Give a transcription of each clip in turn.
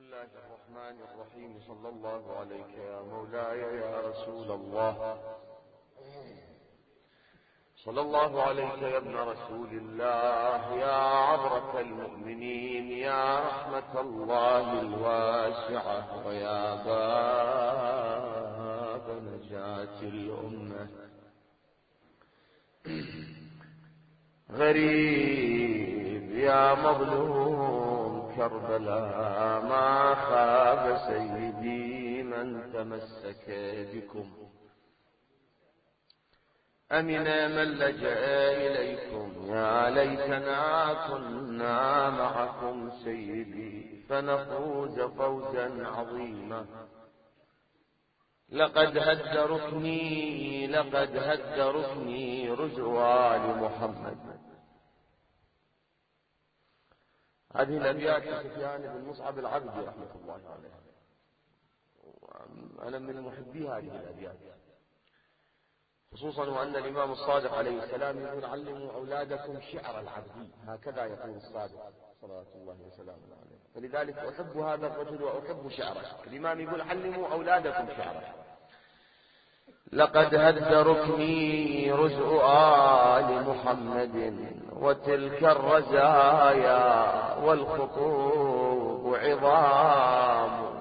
الله الرحمن الرحيم. صلى الله عليك يا مولاي يا رسول الله. صلى الله عليك يا ابن رسول الله، يا عبرة المؤمنين، يا رحمة الله الواسعة، ويا باب نجاة الأمة. غريب يا مظلوم كربلاء، ما خاب سيدي من تمسك بكم. أمن من لجأ إليكم، يا ليتنا كنا معكم سيدي فنفوز فوزا عظيما. لقد هد ركني رزوان محمد. هذه الأبيات لسفيان بن مصعب العبدي رحمة الله عليه، أنا من محبي هذه الأبيات، خصوصا وأن الإمام الصادق عليه السلام يقول: علموا أولادكم شعر العبدي. هكذا يقول الصادق صلوات الله وسلامه عليه، فلذلك أحب هذا الرجل وأحب شعره. الإمام يقول: علموا أولادكم شعره. لقد هد ركني رزء آل محمد، وتلك الرزايا والخطوب عظام،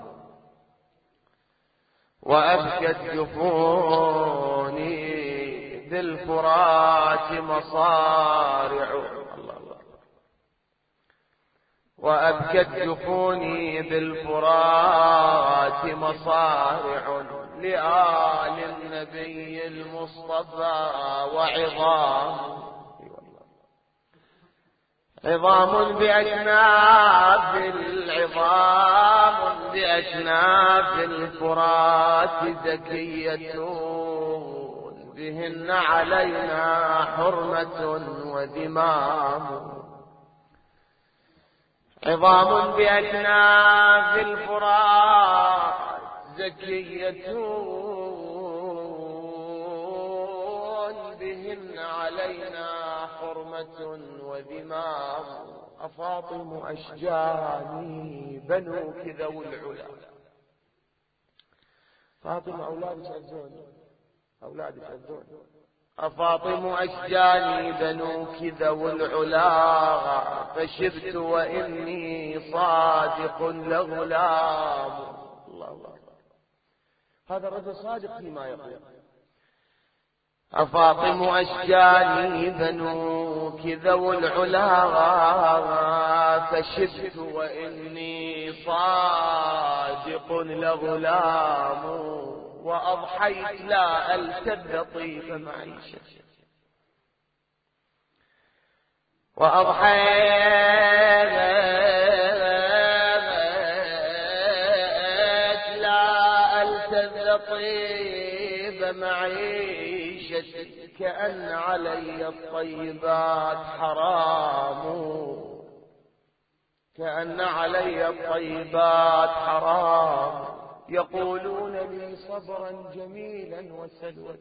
وأبكت جفوني ذي الفرات مصارع. وأبكت جفوني بالفرات مصارع لآل النبي المصطفى، وعظام بأجناب الفرات زكية، بهن علينا حرمة وذمام. عظام بأجناب الفرات زكية، بهن علينا حرمة وذمام. أفاطم أشجاني بنوك ذوي العلا. فاطمة أولادك أذون. أفاطم أشجاني بنوك ذوي العلا، فشبت وإني صادق لغلام. الله. هذا الرجل صادق فيما يقول. أفاطم أشجاني بنوك ذوي العلا، فشبت وإني صادق لغلام. وأضحيت لا ألتذ طيب معيشة، وأضحيت لا ألتذ طيب معيشتي، كأن علي الطيبات حرام، كأن علي الطيبات حرام. يقولون لي صبرا جميلا وسلوة،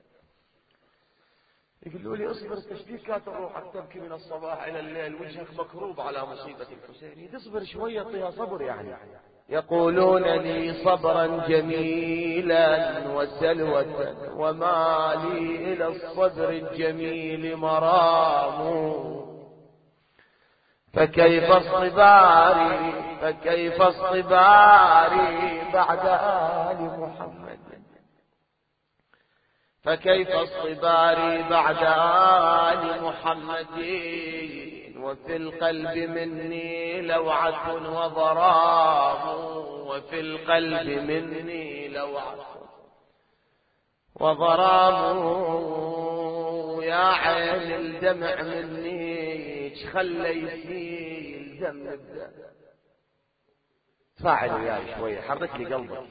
يقولوا لي اصبر، تشبيكات روحك تبكي من الصباح إلى الليل، وجهك مكروب على مصيبة الحسين، تصبر شوية طيها صبر يعني. يقولون لي صبرا جميلا وسلوة، وما لي إلى الصبر الجميل مرام. فكيف اصطباري بعد آل محمد، فكيف اصطباري بعد آل محمد. وفي القلب مني لوعة وضرام، وفي القلب مني لوعة وضرام. يا عين الدمع مني خلي يسيل دم الدم. فاعل يا شوية، حرك لي قلبك.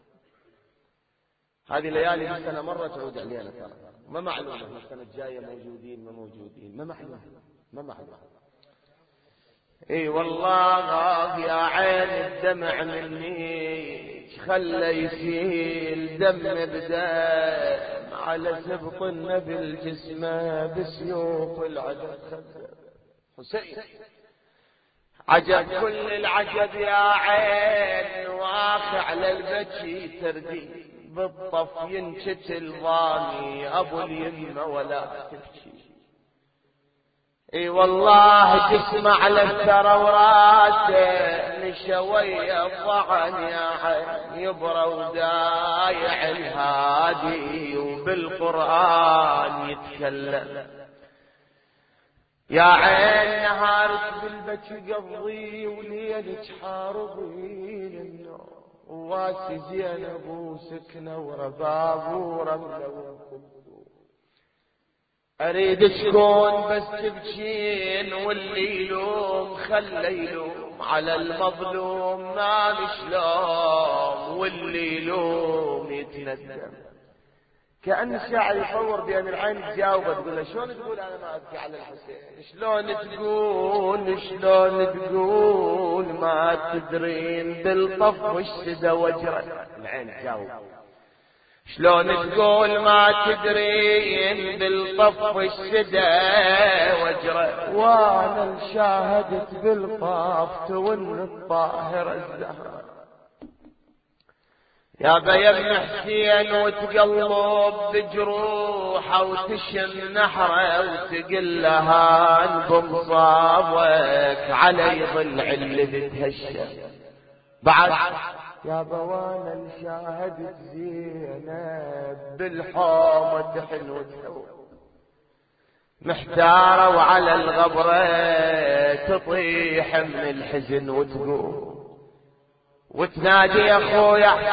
هذه ليالي بالسنة مرة تعود علينا ترى، ما معلومة السنة الجاية موجودين ما موجودين، ما معلومة. اي والله يا عين الدمع مني خلي يسيل دم بدم، على سبط النبي الجسم بسيوف العدد. حسين عجب كل العجب يا عين واقع على البكي تردي بالطف ينشت الضاني ابو اليمه ولا تبكي. اي والله تسمع للثرى وراسه نشوي الضعن يا عين يبرى ودايع الهادي وبالقرآن يتكلم. يا عين نهارك بالبكي قضي وليلك حارضي للنوم وواسي زينب وسكنه ورباب ورمله وقلب. اريد تكون بس تبكين واللي يلوم خلي يلوم على المظلوم ما مشلوم واللي يلوم يتندم. كأن الشاعر يصور بأن العين تجاوبه تقول له شلون تقول أنا ما أبكي على الحسين؟ شلون تقول ما تدرين بالطف والشدة وجره. العين تجاوب شلون تقول ما تدرين بالطف والشدة وجره وانا شاهدت بالطاف تون الطاهرة الزهرة. يا بيم حسين وتقلب بجروحه وتشم نحره وتقل لها بمصابك علي ضلع اللي بتهشم. بعد يا بوانا شاهدت زينب بالحومة تحن وتحوم محتارة وعلى الغبرة تطيح من الحزن وتقوم وتنادي يا اخويا